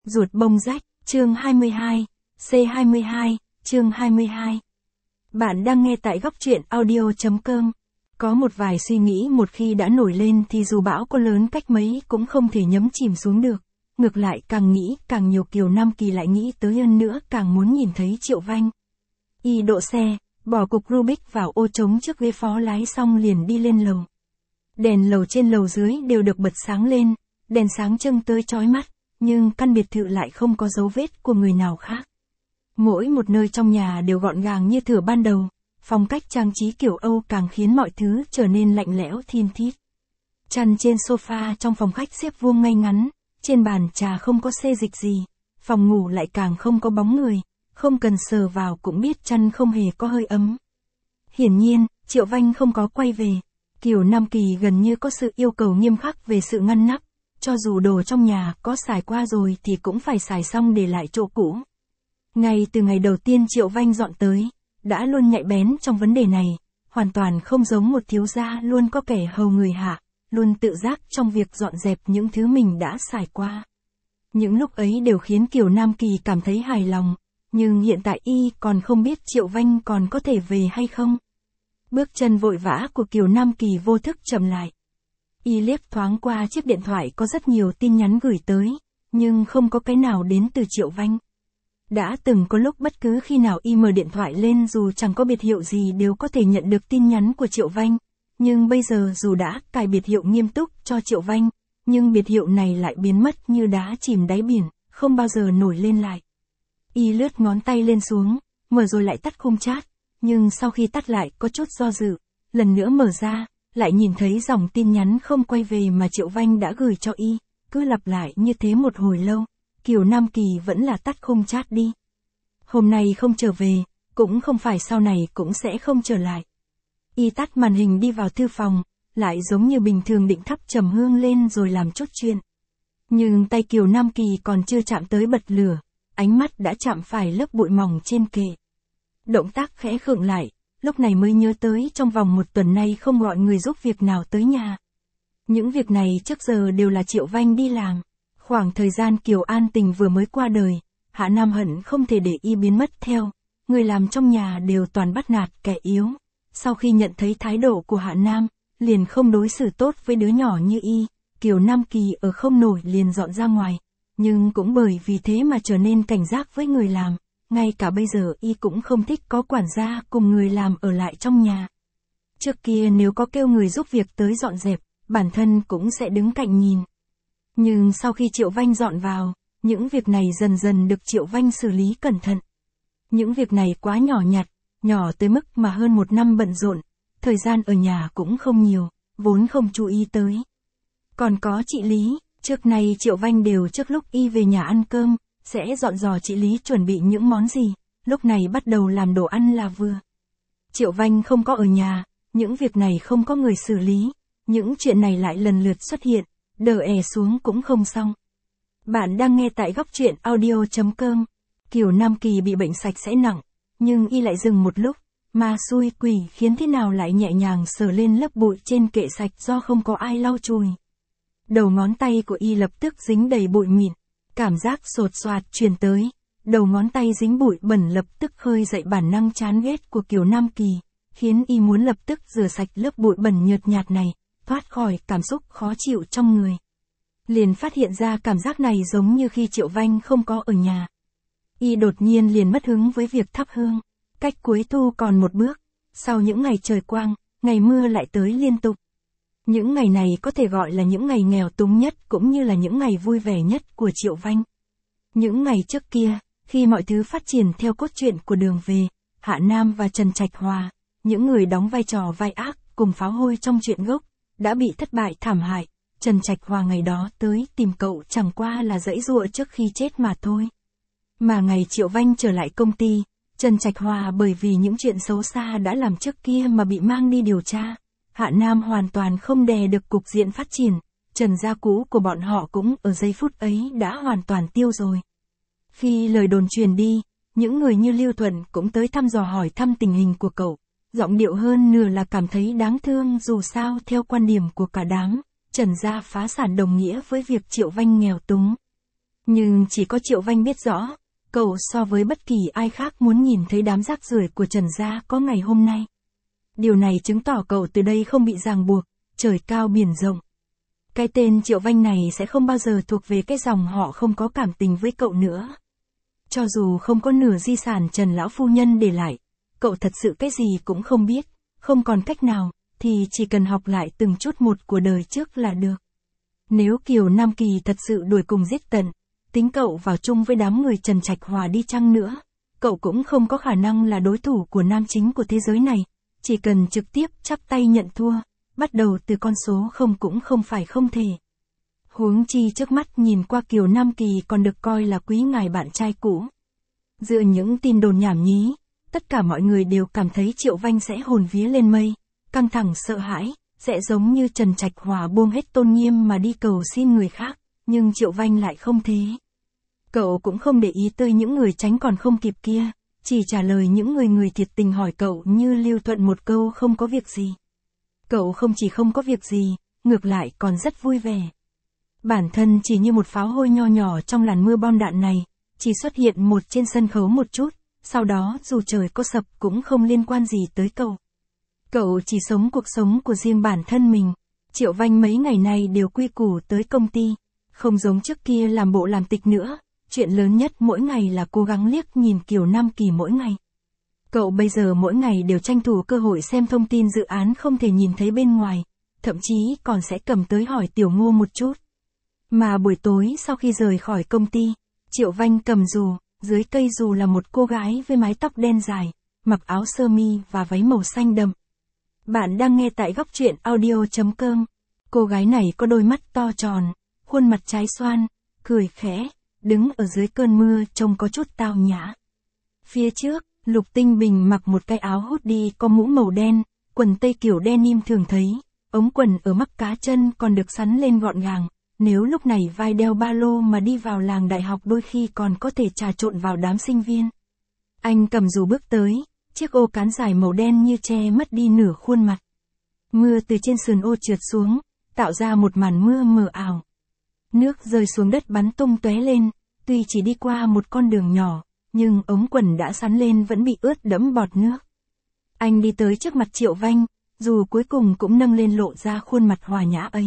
Ruột bông rách, chương 22, C22, chương 22. Bạn đang nghe tại góc truyện audio.com. Có một vài suy nghĩ một khi đã nổi lên thì dù bão có lớn cách mấy cũng không thể nhấn chìm xuống được. Ngược lại càng nghĩ càng nhiều, Kiều Nam Kỳ lại nghĩ tới hơn nữa, càng muốn nhìn thấy Triệu Vanh. Y độ xe, bỏ cục Rubik vào ô trống trước ghế phó lái xong liền đi lên lầu. Đèn lầu trên lầu dưới đều được bật sáng lên, đèn sáng trưng tới chói mắt, nhưng căn biệt thự lại không có dấu vết của người nào khác. Mỗi một nơi trong nhà đều gọn gàng như thửa ban đầu, phong cách trang trí kiểu Âu càng khiến mọi thứ trở nên lạnh lẽo thin thít. Chăn trên sofa trong phòng khách xếp vuông ngay ngắn, trên bàn trà không có xê dịch gì, phòng ngủ lại càng không có bóng người, không cần sờ vào cũng biết chăn không hề có hơi ấm. Hiển nhiên, Triệu Vanh không có quay về. Kiều Nam Kỳ gần như có sự yêu cầu nghiêm khắc về sự ngăn nắp, cho dù đồ trong nhà có xài qua rồi thì cũng phải xài xong để lại chỗ cũ. Ngay từ ngày đầu tiên Triệu Vanh dọn tới, đã luôn nhạy bén trong vấn đề này, hoàn toàn không giống một thiếu gia luôn có kẻ hầu người hạ, luôn tự giác trong việc dọn dẹp những thứ mình đã xài qua. Những lúc ấy đều khiến Kiều Nam Kỳ cảm thấy hài lòng, nhưng hiện tại y còn không biết Triệu Vanh còn có thể về hay không. Bước chân vội vã của Kiều Nam Kỳ vô thức chậm lại. Y liếc thoáng qua chiếc điện thoại có rất nhiều tin nhắn gửi tới, nhưng không có cái nào đến từ Triệu Vanh. Đã từng có lúc bất cứ khi nào y mở điện thoại lên dù chẳng có biệt hiệu gì đều có thể nhận được tin nhắn của Triệu Vanh, nhưng bây giờ dù đã cài biệt hiệu nghiêm túc cho Triệu Vanh, nhưng biệt hiệu này lại biến mất như đá chìm đáy biển, không bao giờ nổi lên lại. Y lướt ngón tay lên xuống, mở rồi lại tắt khung chat, nhưng sau khi tắt lại có chút do dự, lần nữa mở ra, lại nhìn thấy dòng tin nhắn không quay về mà Triệu Vanh đã gửi cho y, cứ lặp lại như thế một hồi lâu, Kiều Nam Kỳ vẫn là tắt khung chat đi. Hôm nay không trở về, cũng không phải sau này cũng sẽ không trở lại. Y tắt màn hình đi vào thư phòng, lại giống như bình thường định thắp trầm hương lên rồi làm chút chuyện. Nhưng tay Kiều Nam Kỳ còn chưa chạm tới bật lửa, ánh mắt đã chạm phải lớp bụi mỏng trên kệ. Động tác khẽ khựng lại, lúc này mới nhớ tới trong vòng một tuần nay không gọi người giúp việc nào tới nhà. Những việc này trước giờ đều là Triệu Vanh đi làm. Khoảng thời gian Kiều An Tình vừa mới qua đời, Hạ Nam hận không thể để y biến mất theo, người làm trong nhà đều toàn bắt nạt kẻ yếu. Sau khi nhận thấy thái độ của Hạ Nam, liền không đối xử tốt với đứa nhỏ như y, Kiều Nam Kỳ ở không nổi liền dọn ra ngoài, nhưng cũng bởi vì thế mà trở nên cảnh giác với người làm. Ngay cả bây giờ y cũng không thích có quản gia cùng người làm ở lại trong nhà. Trước kia nếu có kêu người giúp việc tới dọn dẹp, bản thân cũng sẽ đứng cạnh nhìn. Nhưng sau khi Triệu Vanh dọn vào, những việc này dần dần được Triệu Vanh xử lý cẩn thận. Những việc này quá nhỏ nhặt, nhỏ tới mức mà hơn một năm bận rộn, thời gian ở nhà cũng không nhiều, vốn không chú ý tới. Còn có chị Lý, trước nay Triệu Vanh đều trước lúc y về nhà ăn cơm, sẽ dặn dò chị Lý chuẩn bị những món gì, lúc này bắt đầu làm đồ ăn là vừa. Triệu Vanh không có ở nhà, những việc này không có người xử lý, những chuyện này lại lần lượt xuất hiện, đờ xuống cũng không xong. Bạn đang nghe tại góc truyện audio.com. Kiều Nam Kỳ bị bệnh sạch sẽ nặng, nhưng y lại dừng một lúc, ma xui quỷ khiến thế nào lại nhẹ nhàng sờ lên lớp bụi trên kệ sạch do không có ai lau chùi. Đầu ngón tay của y lập tức dính đầy bụi mịn. Cảm giác sột soạt truyền tới, đầu ngón tay dính bụi bẩn lập tức khơi dậy bản năng chán ghét của Kiều Nam Kỳ, khiến y muốn lập tức rửa sạch lớp bụi bẩn nhợt nhạt này, thoát khỏi cảm xúc khó chịu trong người. Liền phát hiện ra cảm giác này giống như khi Triệu Vanh không có ở nhà. Y đột nhiên liền mất hứng với việc thắp hương, cách cuối thu còn một bước, sau những ngày trời quang, ngày mưa lại tới liên tục. Những ngày này có thể gọi là những ngày nghèo túng nhất cũng như là những ngày vui vẻ nhất của Triệu Vanh. Những ngày trước kia, khi mọi thứ phát triển theo cốt truyện của Đường Về, Hạ Nam và Trần Trạch Hòa, những người đóng vai trò vai ác cùng pháo hôi trong truyện gốc, đã bị thất bại thảm hại. Trần Trạch Hòa ngày đó tới tìm cậu chẳng qua là giãy giụa trước khi chết mà thôi. Mà ngày Triệu Vanh trở lại công ty, Trần Trạch Hòa bởi vì những chuyện xấu xa đã làm trước kia mà bị mang đi điều tra. Hạ Nam hoàn toàn không đè được cục diện phát triển, Trần gia cũ của bọn họ cũng ở giây phút ấy đã hoàn toàn tiêu rồi. Khi lời đồn truyền đi, những người như Lưu Thuận cũng tới thăm dò hỏi thăm tình hình của cậu, giọng điệu hơn nửa là cảm thấy đáng thương, dù sao theo quan điểm của cả đám, Trần gia phá sản đồng nghĩa với việc Triệu Vanh nghèo túng. Nhưng chỉ có Triệu Vanh biết rõ, cậu so với bất kỳ ai khác muốn nhìn thấy đám rác rưởi của Trần gia có ngày hôm nay. Điều này chứng tỏ cậu từ đây không bị ràng buộc, trời cao biển rộng. Cái tên Triệu Vanh này sẽ không bao giờ thuộc về cái dòng họ không có cảm tình với cậu nữa. Cho dù không có nửa di sản Trần lão phu nhân để lại, cậu thật sự cái gì cũng không biết, không còn cách nào, thì chỉ cần học lại từng chút một của đời trước là được. Nếu Kiều Nam Kỳ thật sự đuổi cùng giết tận, tính cậu vào chung với đám người Trần Trạch Hòa đi chăng nữa, cậu cũng không có khả năng là đối thủ của nam chính của thế giới này, chỉ cần trực tiếp chắp tay nhận thua, bắt đầu từ con số không cũng không phải không thể. Huống chi trước mắt nhìn qua Kiều Nam Kỳ còn được coi là quý ngài bạn trai cũ. Dựa những tin đồn nhảm nhí, tất cả mọi người đều cảm thấy Triệu Vanh sẽ hồn vía lên mây, căng thẳng sợ hãi, sẽ giống như Trần Trạch Hòa buông hết tôn nghiêm mà đi cầu xin người khác, nhưng Triệu Vanh lại không thế. Cậu cũng không để ý tới những người tránh còn không kịp kia, chỉ trả lời những người thiệt tình hỏi cậu như Lưu Thuận một câu không có việc gì. Cậu không chỉ không có việc gì, ngược lại còn rất vui vẻ. Bản thân chỉ như một pháo hôi nho nhỏ trong làn mưa bom đạn này, chỉ xuất hiện một trên sân khấu một chút, sau đó dù trời có sập cũng không liên quan gì tới cậu. Cậu chỉ sống cuộc sống của riêng bản thân mình. Triệu Vanh mấy ngày nay đều quy củ tới công ty, không giống trước kia làm bộ làm tịch nữa, chuyện lớn nhất mỗi ngày là cố gắng liếc nhìn Kiều Nam Kỳ mỗi ngày. Cậu bây giờ mỗi ngày đều tranh thủ cơ hội xem thông tin dự án không thể nhìn thấy bên ngoài, thậm chí còn sẽ cầm tới hỏi Tiểu Ngô một chút. Mà buổi tối sau khi rời khỏi công ty, Triệu Vanh cầm dù, dưới cây dù là một cô gái với mái tóc đen dài, mặc áo sơ mi và váy màu xanh đậm. Bạn đang nghe tại góc truyện audio.com. Cô gái này có đôi mắt to tròn, khuôn mặt trái xoan, cười khẽ, đứng ở dưới cơn mưa trông có chút tao nhã. Phía trước, Lục Tinh Bình mặc một cái áo hoodie có mũ màu đen, quần tây kiểu denim thường thấy, ống quần ở mắc cá chân còn được sắn lên gọn gàng. Nếu lúc này vai đeo ba lô mà đi vào làng đại học đôi khi còn có thể trà trộn vào đám sinh viên. Anh cầm dù bước tới, chiếc ô cán dài màu đen như che mất đi nửa khuôn mặt. Mưa từ trên sườn ô trượt xuống, tạo ra một màn mưa mờ ảo. Nước rơi xuống đất bắn tung tóe lên, tuy chỉ đi qua một con đường nhỏ, nhưng ống quần đã sắn lên vẫn bị ướt đẫm bọt nước. Anh đi tới trước mặt Triệu Vanh, dù cuối cùng cũng nâng lên lộ ra khuôn mặt hòa nhã ấy.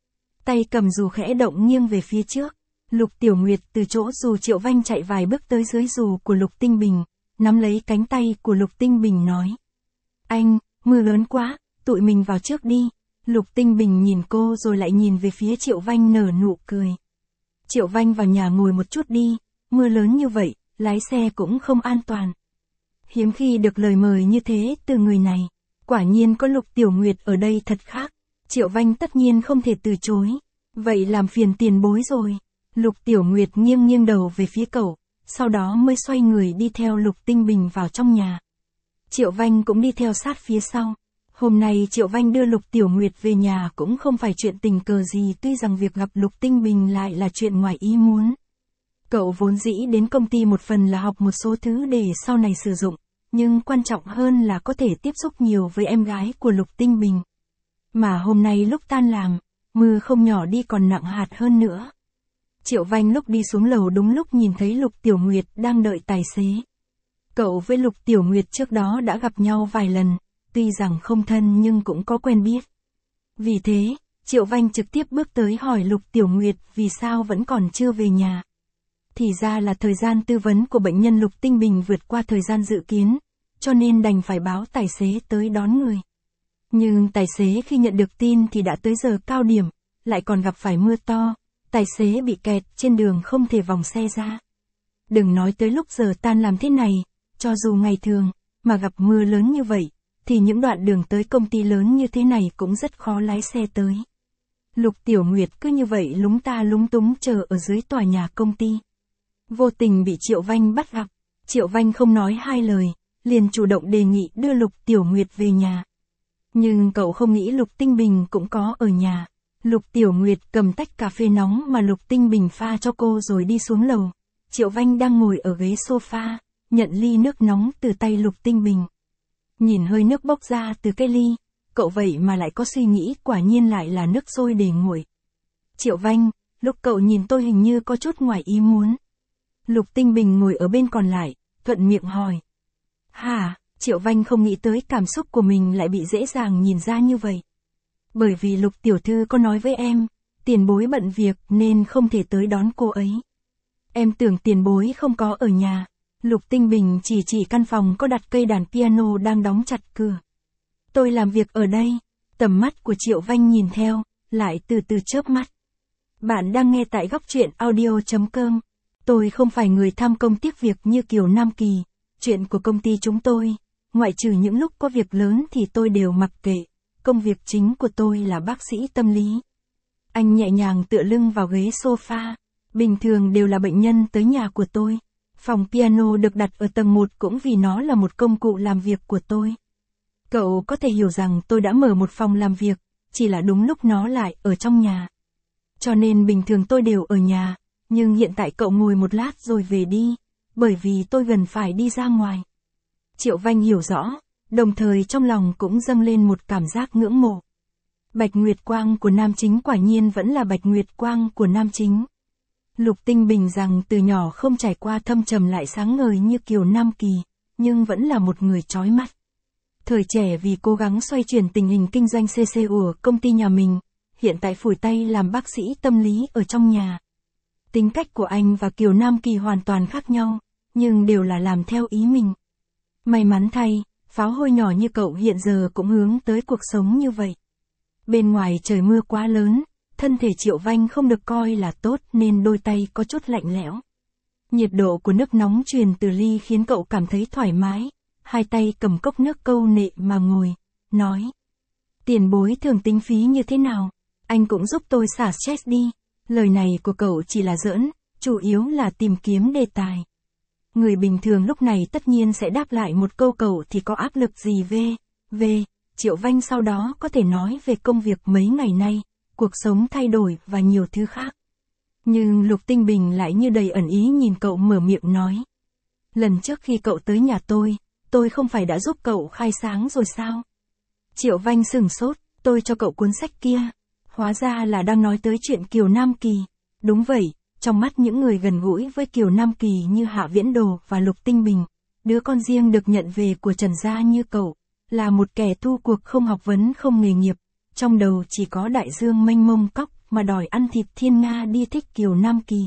Tay cầm dù khẽ động nghiêng về phía trước, Lục Tiểu Nguyệt từ chỗ dù Triệu Vanh chạy vài bước tới dưới dù của Lục Tinh Bình, nắm lấy cánh tay của Lục Tinh Bình nói. Anh, mưa lớn quá, tụi mình vào trước đi. Lục Tinh Bình nhìn cô rồi lại nhìn về phía Triệu Vanh nở nụ cười. Triệu Vanh vào nhà ngồi một chút đi, mưa lớn như vậy, lái xe cũng không an toàn. Hiếm khi được lời mời như thế từ người này, quả nhiên có Lục Tiểu Nguyệt ở đây thật khác. Triệu Vanh tất nhiên không thể từ chối, vậy làm phiền tiền bối rồi. Lục Tiểu Nguyệt nghiêng nghiêng đầu về phía cậu, sau đó mới xoay người đi theo Lục Tinh Bình vào trong nhà. Triệu Vanh cũng đi theo sát phía sau. Hôm nay Triệu Vanh đưa Lục Tiểu Nguyệt về nhà cũng không phải chuyện tình cờ gì, tuy rằng việc gặp Lục Tinh Bình lại là chuyện ngoài ý muốn. Cậu vốn dĩ đến công ty một phần là học một số thứ để sau này sử dụng, nhưng quan trọng hơn là có thể tiếp xúc nhiều với em gái của Lục Tinh Bình. Mà hôm nay lúc tan làm, mưa không nhỏ đi còn nặng hạt hơn nữa. Triệu Vanh lúc đi xuống lầu đúng lúc nhìn thấy Lục Tiểu Nguyệt đang đợi tài xế. Cậu với Lục Tiểu Nguyệt trước đó đã gặp nhau vài lần, tuy rằng không thân nhưng cũng có quen biết. Vì thế, Triệu Vanh trực tiếp bước tới hỏi Lục Tiểu Nguyệt vì sao vẫn còn chưa về nhà. Thì ra là thời gian tư vấn của bệnh nhân Lục Tinh Bình vượt qua thời gian dự kiến, cho nên đành phải báo tài xế tới đón người. Nhưng tài xế khi nhận được tin thì đã tới giờ cao điểm, lại còn gặp phải mưa to, tài xế bị kẹt trên đường không thể vòng xe ra. Đừng nói tới lúc giờ tan làm thế này, cho dù ngày thường, mà gặp mưa lớn như vậy, thì những đoạn đường tới công ty lớn như thế này cũng rất khó lái xe tới. Lục Tiểu Nguyệt cứ như vậy lúng ta lúng túng chờ ở dưới tòa nhà công ty. Vô tình bị Triệu Vanh bắt gặp, Triệu Vanh không nói hai lời, liền chủ động đề nghị đưa Lục Tiểu Nguyệt về nhà. Nhưng cậu không nghĩ Lục Tinh Bình cũng có ở nhà. Lục Tiểu Nguyệt cầm tách cà phê nóng mà Lục Tinh Bình pha cho cô rồi đi xuống lầu. Triệu Vanh đang ngồi ở ghế sofa, nhận ly nước nóng từ tay Lục Tinh Bình. Nhìn hơi nước bốc ra từ cái ly, cậu vậy mà lại có suy nghĩ, quả nhiên lại là nước sôi để nguội. Triệu Vanh, lúc cậu nhìn tôi hình như có chút ngoài ý muốn. Lục Tinh Bình ngồi ở bên còn lại, thuận miệng hỏi. Hả, Triệu Vanh không nghĩ tới cảm xúc của mình lại bị dễ dàng nhìn ra như vậy. Bởi vì Lục tiểu thư có nói với em, tiền bối bận việc nên không thể tới đón cô ấy. Em tưởng tiền bối không có ở nhà. Lục Tinh Bình chỉ căn phòng có đặt cây đàn piano đang đóng chặt cửa. Tôi làm việc ở đây. Tầm mắt của Triệu Vanh nhìn theo, lại từ từ chớp mắt. Bạn đang nghe tại góc truyện audio.com. Tôi không phải người tham công tiếc việc như Kiều Nam Kỳ. Chuyện của công ty chúng tôi, ngoại trừ những lúc có việc lớn thì tôi đều mặc kệ. Công việc chính của tôi là bác sĩ tâm lý. Anh nhẹ nhàng tựa lưng vào ghế sofa. Bình thường đều là bệnh nhân tới nhà của tôi. Phòng piano được đặt ở tầng 1 cũng vì nó là một công cụ làm việc của tôi. Cậu có thể hiểu rằng tôi đã mở một phòng làm việc, chỉ là đúng lúc nó lại ở trong nhà. Cho nên bình thường tôi đều ở nhà, nhưng hiện tại cậu ngồi một lát rồi về đi, bởi vì tôi gần phải đi ra ngoài. Triệu Vanh hiểu rõ, đồng thời trong lòng cũng dâng lên một cảm giác ngưỡng mộ. Bạch Nguyệt Quang của nam chính quả nhiên vẫn là Bạch Nguyệt Quang của nam chính. Lục Tinh Bình rằng từ nhỏ không trải qua thâm trầm lại sáng ngời như Kiều Nam Kỳ, nhưng vẫn là một người chói mắt. Thời trẻ vì cố gắng xoay chuyển tình hình kinh doanh CC của công ty nhà mình, hiện tại phủi tay làm bác sĩ tâm lý ở trong nhà. Tính cách của anh và Kiều Nam Kỳ hoàn toàn khác nhau, nhưng đều là làm theo ý mình. May mắn thay, pháo hôi nhỏ như cậu hiện giờ cũng hướng tới cuộc sống như vậy. Bên ngoài trời mưa quá lớn, thân thể Triệu Vanh không được coi là tốt nên đôi tay có chút lạnh lẽo. Nhiệt độ của nước nóng truyền từ ly khiến cậu cảm thấy thoải mái, hai tay cầm cốc nước câu nệ mà ngồi, nói. Tiền bối thường tính phí như thế nào? Anh cũng giúp tôi xả stress đi. Lời này của cậu chỉ là giỡn, chủ yếu là tìm kiếm đề tài. Người bình thường lúc này tất nhiên sẽ đáp lại một câu cậu thì có áp lực gì về. Triệu Vanh sau đó có thể nói về công việc mấy ngày nay, cuộc sống thay đổi và nhiều thứ khác. Nhưng Lục Tinh Bình lại như đầy ẩn ý nhìn cậu mở miệng nói. Lần trước khi cậu tới nhà tôi không phải đã giúp cậu khai sáng rồi sao? Triệu Vanh sửng sốt, tôi cho cậu cuốn sách kia. Hóa ra là đang nói tới chuyện Kiều Nam Kỳ. Đúng vậy, trong mắt những người gần gũi với Kiều Nam Kỳ như Hạ Viễn Đồ và Lục Tinh Bình, đứa con riêng được nhận về của Trần gia như cậu, là một kẻ thu cuộc không học vấn không nghề nghiệp, trong đầu chỉ có đại dương mênh mông cóc mà đòi ăn thịt thiên nga đi thích Kiều Nam Kỳ.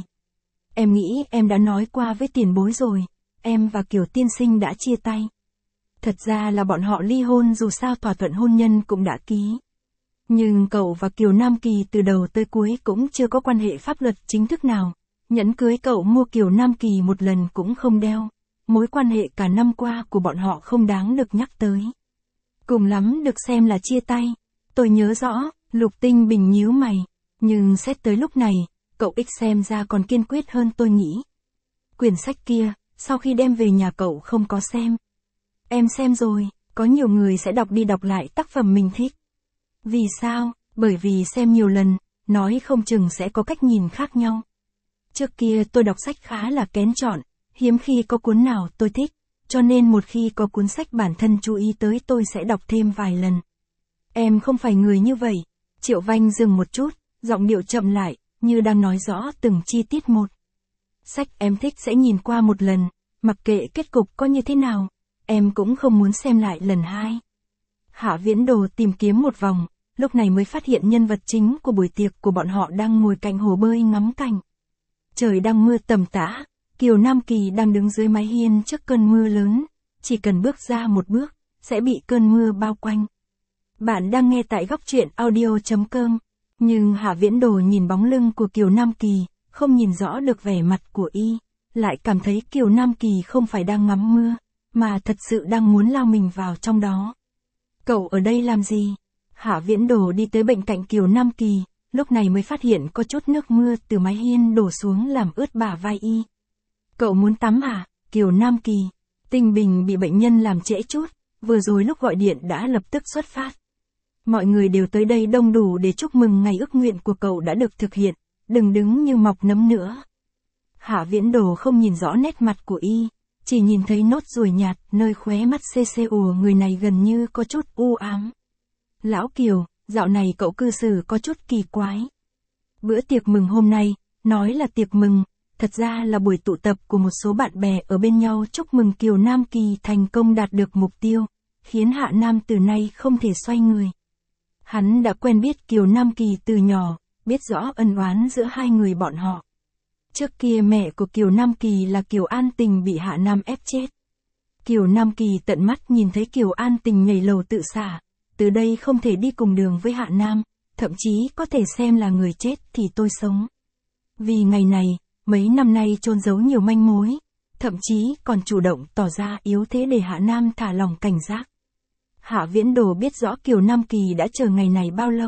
Em nghĩ em đã nói qua với tiền bối rồi, em và Kiều tiên sinh đã chia tay. Thật ra là bọn họ ly hôn dù sao thỏa thuận hôn nhân cũng đã ký. Nhưng cậu và Kiều Nam Kỳ từ đầu tới cuối cũng chưa có quan hệ pháp luật chính thức nào. Nhẫn cưới cậu mua Kiều Nam Kỳ một lần cũng không đeo. Mối quan hệ cả năm qua của bọn họ không đáng được nhắc tới. Cùng lắm được xem là chia tay. Tôi nhớ rõ, Lục Tinh Bình nhíu mày. Nhưng xét tới lúc này, cậu X xem ra còn kiên quyết hơn tôi nghĩ. Quyển sách kia, sau khi đem về nhà cậu không có xem. Em xem rồi, có nhiều người sẽ đọc đi đọc lại tác phẩm mình thích. Vì sao? Bởi vì xem nhiều lần, nói không chừng sẽ có cách nhìn khác nhau. Trước kia tôi đọc sách khá là kén chọn, hiếm khi có cuốn nào tôi thích, cho nên một khi có cuốn sách bản thân chú ý tới tôi sẽ đọc thêm vài lần. Em không phải người như vậy. Triệu Vanh dừng một chút, giọng điệu chậm lại, như đang nói rõ từng chi tiết một. Sách em thích sẽ nhìn qua một lần, mặc kệ kết cục có như thế nào, em cũng không muốn xem lại lần hai. Hạ Viễn Đồ tìm kiếm một vòng, lúc này mới phát hiện nhân vật chính của buổi tiệc của bọn họ đang ngồi cạnh hồ bơi ngắm cảnh. Trời đang mưa tầm tã, Kiều Nam Kỳ đang đứng dưới mái hiên trước cơn mưa lớn, chỉ cần bước ra một bước, sẽ bị cơn mưa bao quanh. Bạn đang nghe tại góc truyện audio.com, nhưng Hạ Viễn Đồ nhìn bóng lưng của Kiều Nam Kỳ, không nhìn rõ được vẻ mặt của y, lại cảm thấy Kiều Nam Kỳ không phải đang ngắm mưa, mà thật sự đang muốn lao mình vào trong đó. Cậu ở đây làm gì? Hạ Viễn Đồ đi tới bên cạnh Kiều Nam Kỳ, lúc này mới phát hiện có chút nước mưa từ mái hiên đổ xuống làm ướt bả vai y. Cậu muốn tắm à? Kiều Nam Kỳ. Tinh Bình bị bệnh nhân làm trễ chút, vừa rồi lúc gọi điện đã lập tức xuất phát. Mọi người đều tới đây đông đủ để chúc mừng ngày ước nguyện của cậu đã được thực hiện, đừng đứng như mọc nấm nữa. Hạ Viễn Đồ không nhìn rõ nét mặt của y, chỉ nhìn thấy nốt ruồi nhạt nơi khóe mắt CCU người này gần như có chút u ám. Lão Kiều, dạo này cậu cư xử có chút kỳ quái. Bữa tiệc mừng hôm nay, nói là tiệc mừng, thật ra là buổi tụ tập của một số bạn bè ở bên nhau chúc mừng Kiều Nam Kỳ thành công đạt được mục tiêu, khiến Hạ Nam từ nay không thể xoay người. Hắn đã quen biết Kiều Nam Kỳ từ nhỏ, biết rõ ân oán giữa hai người bọn họ. Trước kia mẹ của Kiều Nam Kỳ là Kiều An Tình bị Hạ Nam ép chết. Kiều Nam Kỳ tận mắt nhìn thấy Kiều An Tình nhảy lầu tự xả, từ đây không thể đi cùng đường với Hạ Nam, thậm chí có thể xem là người chết thì tôi sống. Vì ngày này, mấy năm nay chôn giấu nhiều manh mối, thậm chí còn chủ động tỏ ra yếu thế để Hạ Nam thả lòng cảnh giác. Hạ Viễn Đồ biết rõ Kiều Nam Kỳ đã chờ ngày này bao lâu.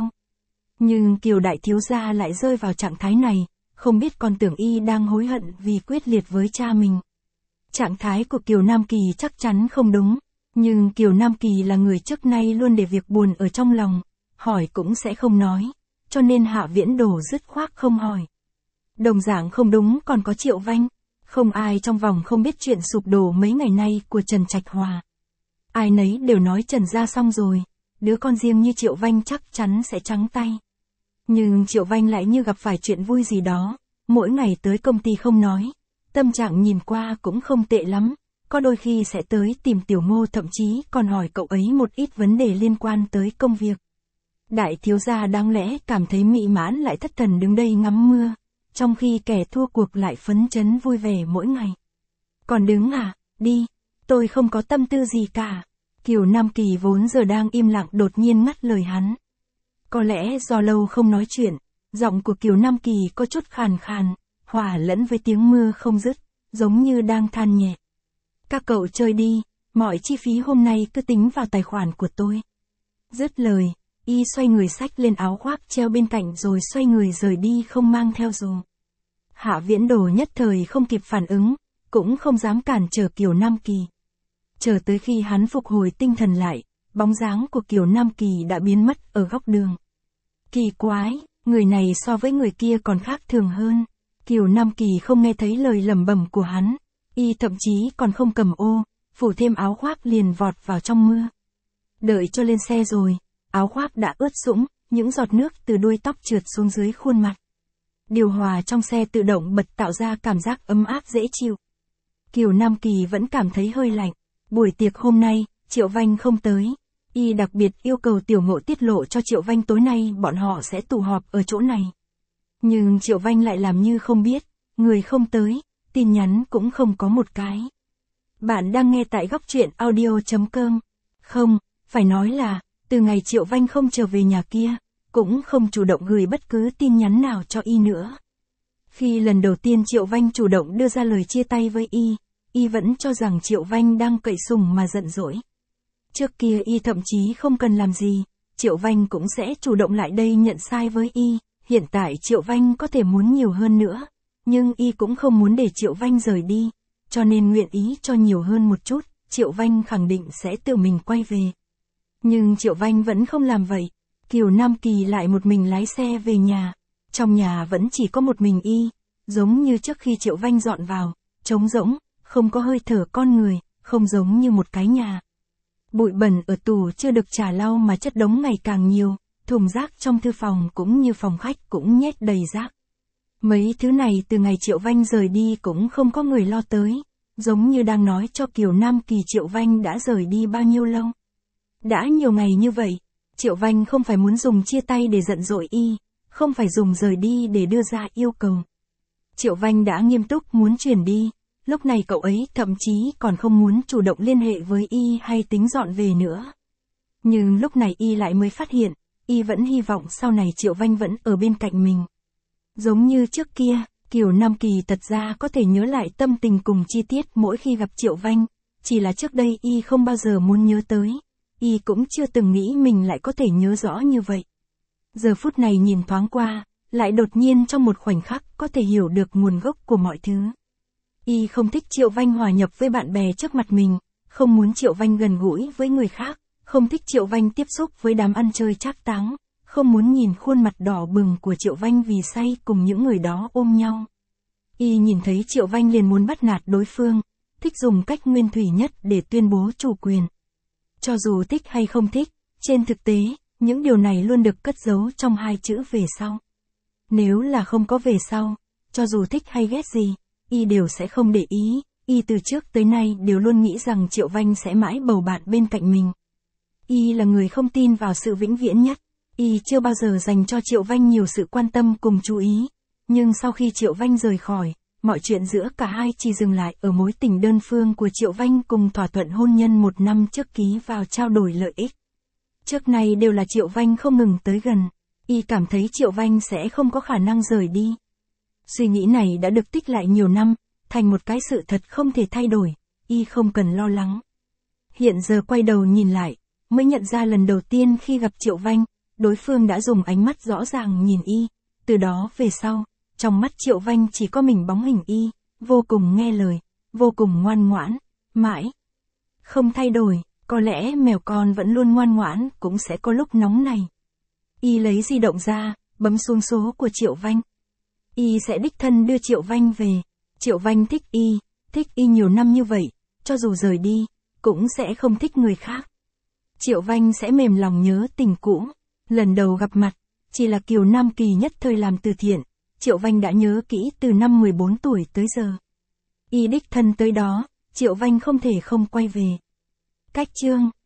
Nhưng Kiều đại thiếu gia lại rơi vào trạng thái này, không biết còn tưởng y đang hối hận vì quyết liệt với cha mình. Trạng thái của Kiều Nam Kỳ chắc chắn không đúng, nhưng Kiều Nam Kỳ là người trước nay luôn để việc buồn ở trong lòng, hỏi cũng sẽ không nói, cho nên Hạ Viễn Đồ dứt khoát không hỏi. Đồng dạng không đúng còn có Triệu Vanh, không ai trong vòng không biết chuyện sụp đổ mấy ngày nay của Trần Trạch Hòa. Ai nấy đều nói Trần gia xong rồi, đứa con riêng như Triệu Vanh chắc chắn sẽ trắng tay. Nhưng Triệu Vanh lại như gặp phải chuyện vui gì đó, mỗi ngày tới công ty không nói, tâm trạng nhìn qua cũng không tệ lắm, có đôi khi sẽ tới tìm Tiểu Ngô thậm chí còn hỏi cậu ấy một ít vấn đề liên quan tới công việc. Đại thiếu gia đáng lẽ cảm thấy mị mãn lại thất thần đứng đây ngắm mưa, trong khi kẻ thua cuộc lại phấn chấn vui vẻ mỗi ngày. Còn đứng à, đi, tôi không có tâm tư gì cả. Kiều Nam Kỳ vốn giờ đang im lặng đột nhiên ngắt lời hắn. Có lẽ do lâu không nói chuyện, giọng của Kiều Nam Kỳ có chút khàn khàn, hòa lẫn với tiếng mưa không dứt, giống như đang than nhẹ. Các cậu chơi đi, mọi chi phí hôm nay cứ tính vào tài khoản của tôi. Dứt lời, y xoay người xách lên áo khoác treo bên cạnh rồi xoay người rời đi không mang theo dù. Hạ Viễn Đồ nhất thời không kịp phản ứng, cũng không dám cản trở Kiều Nam Kỳ. Chờ tới khi hắn phục hồi tinh thần lại, bóng dáng của Kiều Nam Kỳ đã biến mất ở góc đường. Kỳ quái, người này so với người kia còn khác thường hơn. Kiều Nam Kỳ không nghe thấy lời lẩm bẩm của hắn, y thậm chí còn không cầm ô, phủ thêm áo khoác liền vọt vào trong mưa. Đợi cho lên xe rồi, áo khoác đã ướt sũng, những giọt nước từ đuôi tóc trượt xuống dưới khuôn mặt. Điều hòa trong xe tự động bật tạo ra cảm giác ấm áp dễ chịu. Kiều Nam Kỳ vẫn cảm thấy hơi lạnh. Buổi tiệc hôm nay, Triệu Vanh không tới. Y đặc biệt yêu cầu Tiểu Ngộ tiết lộ cho Triệu Vanh tối nay bọn họ sẽ tụ họp ở chỗ này. Nhưng Triệu Vanh lại làm như không biết, người không tới, tin nhắn cũng không có một cái. Bạn đang nghe tại góc truyện audio.com. Không, phải nói là, từ ngày Triệu Vanh không trở về nhà kia, cũng không chủ động gửi bất cứ tin nhắn nào cho y nữa. Khi lần đầu tiên Triệu Vanh chủ động đưa ra lời chia tay với y vẫn cho rằng Triệu Vanh đang cậy sùng mà giận dỗi. Trước kia y thậm chí không cần làm gì, Triệu Vanh cũng sẽ chủ động lại đây nhận sai với y, hiện tại Triệu Vanh có thể muốn nhiều hơn nữa, nhưng y cũng không muốn để Triệu Vanh rời đi, cho nên nguyện ý cho nhiều hơn một chút, Triệu Vanh khẳng định sẽ tự mình quay về. Nhưng Triệu Vanh vẫn không làm vậy, Kiều Nam Kỳ lại một mình lái xe về nhà, trong nhà vẫn chỉ có một mình y, giống như trước khi Triệu Vanh dọn vào, trống rỗng, không có hơi thở con người, không giống như một cái nhà. Bụi bẩn ở tủ chưa được chà lau mà chất đống ngày càng nhiều, thùng rác trong thư phòng cũng như phòng khách cũng nhét đầy rác. Mấy thứ này từ ngày Triệu Vanh rời đi cũng không có người lo tới, giống như đang nói cho Kiều Nam Kỳ Triệu Vanh đã rời đi bao nhiêu lâu. Đã nhiều ngày như vậy, Triệu Vanh không phải muốn dùng chia tay để giận dỗi y, không phải dùng rời đi để đưa ra yêu cầu. Triệu Vanh đã nghiêm túc muốn chuyển đi, lúc này cậu ấy thậm chí còn không muốn chủ động liên hệ với y hay tính dọn về nữa. Nhưng lúc này y lại mới phát hiện, y vẫn hy vọng sau này Triệu Vanh vẫn ở bên cạnh mình. Giống như trước kia, Kiều Nam Kỳ thật ra có thể nhớ lại tâm tình cùng chi tiết mỗi khi gặp Triệu Vanh, chỉ là trước đây y không bao giờ muốn nhớ tới, y cũng chưa từng nghĩ mình lại có thể nhớ rõ như vậy. Giờ phút này nhìn thoáng qua, lại đột nhiên trong một khoảnh khắc có thể hiểu được nguồn gốc của mọi thứ. Y không thích Triệu Vanh hòa nhập với bạn bè trước mặt mình, không muốn Triệu Vanh gần gũi với người khác, không thích Triệu Vanh tiếp xúc với đám ăn chơi trác táng, không muốn nhìn khuôn mặt đỏ bừng của Triệu Vanh vì say cùng những người đó ôm nhau. Y nhìn thấy Triệu Vanh liền muốn bắt nạt đối phương, thích dùng cách nguyên thủy nhất để tuyên bố chủ quyền. Cho dù thích hay không thích, trên thực tế, những điều này luôn được cất giấu trong hai chữ về sau. Nếu là không có về sau, cho dù thích hay ghét gì, y đều sẽ không để ý, y từ trước tới nay đều luôn nghĩ rằng Triệu Vanh sẽ mãi bầu bạn bên cạnh mình. Y là người không tin vào sự vĩnh viễn nhất, y chưa bao giờ dành cho Triệu Vanh nhiều sự quan tâm cùng chú ý. Nhưng sau khi Triệu Vanh rời khỏi, mọi chuyện giữa cả hai chỉ dừng lại ở mối tình đơn phương của Triệu Vanh cùng thỏa thuận hôn nhân 1 năm trước ký vào trao đổi lợi ích. Trước này đều là Triệu Vanh không ngừng tới gần, y cảm thấy Triệu Vanh sẽ không có khả năng rời đi. Suy nghĩ này đã được tích lại nhiều năm, thành một cái sự thật không thể thay đổi, y không cần lo lắng. Hiện giờ quay đầu nhìn lại, mới nhận ra lần đầu tiên khi gặp Triệu Vanh, đối phương đã dùng ánh mắt rõ ràng nhìn y, từ đó về sau, trong mắt Triệu Vanh chỉ có mình bóng hình y, vô cùng nghe lời, vô cùng ngoan ngoãn, mãi không thay đổi, có lẽ mèo con vẫn luôn ngoan ngoãn cũng sẽ có lúc nóng này. Y lấy di động ra, bấm xuống số của Triệu Vanh. Y sẽ đích thân đưa Triệu Vanh về. Triệu Vanh thích y nhiều năm như vậy, cho dù rời đi, cũng sẽ không thích người khác. Triệu Vanh sẽ mềm lòng nhớ tình cũ. Lần đầu gặp mặt, chỉ là Kiều Nam Kỳ nhất thời làm từ thiện, Triệu Vanh đã nhớ kỹ từ năm 14 tuổi tới giờ. Y đích thân tới đó, Triệu Vanh không thể không quay về. Cách chương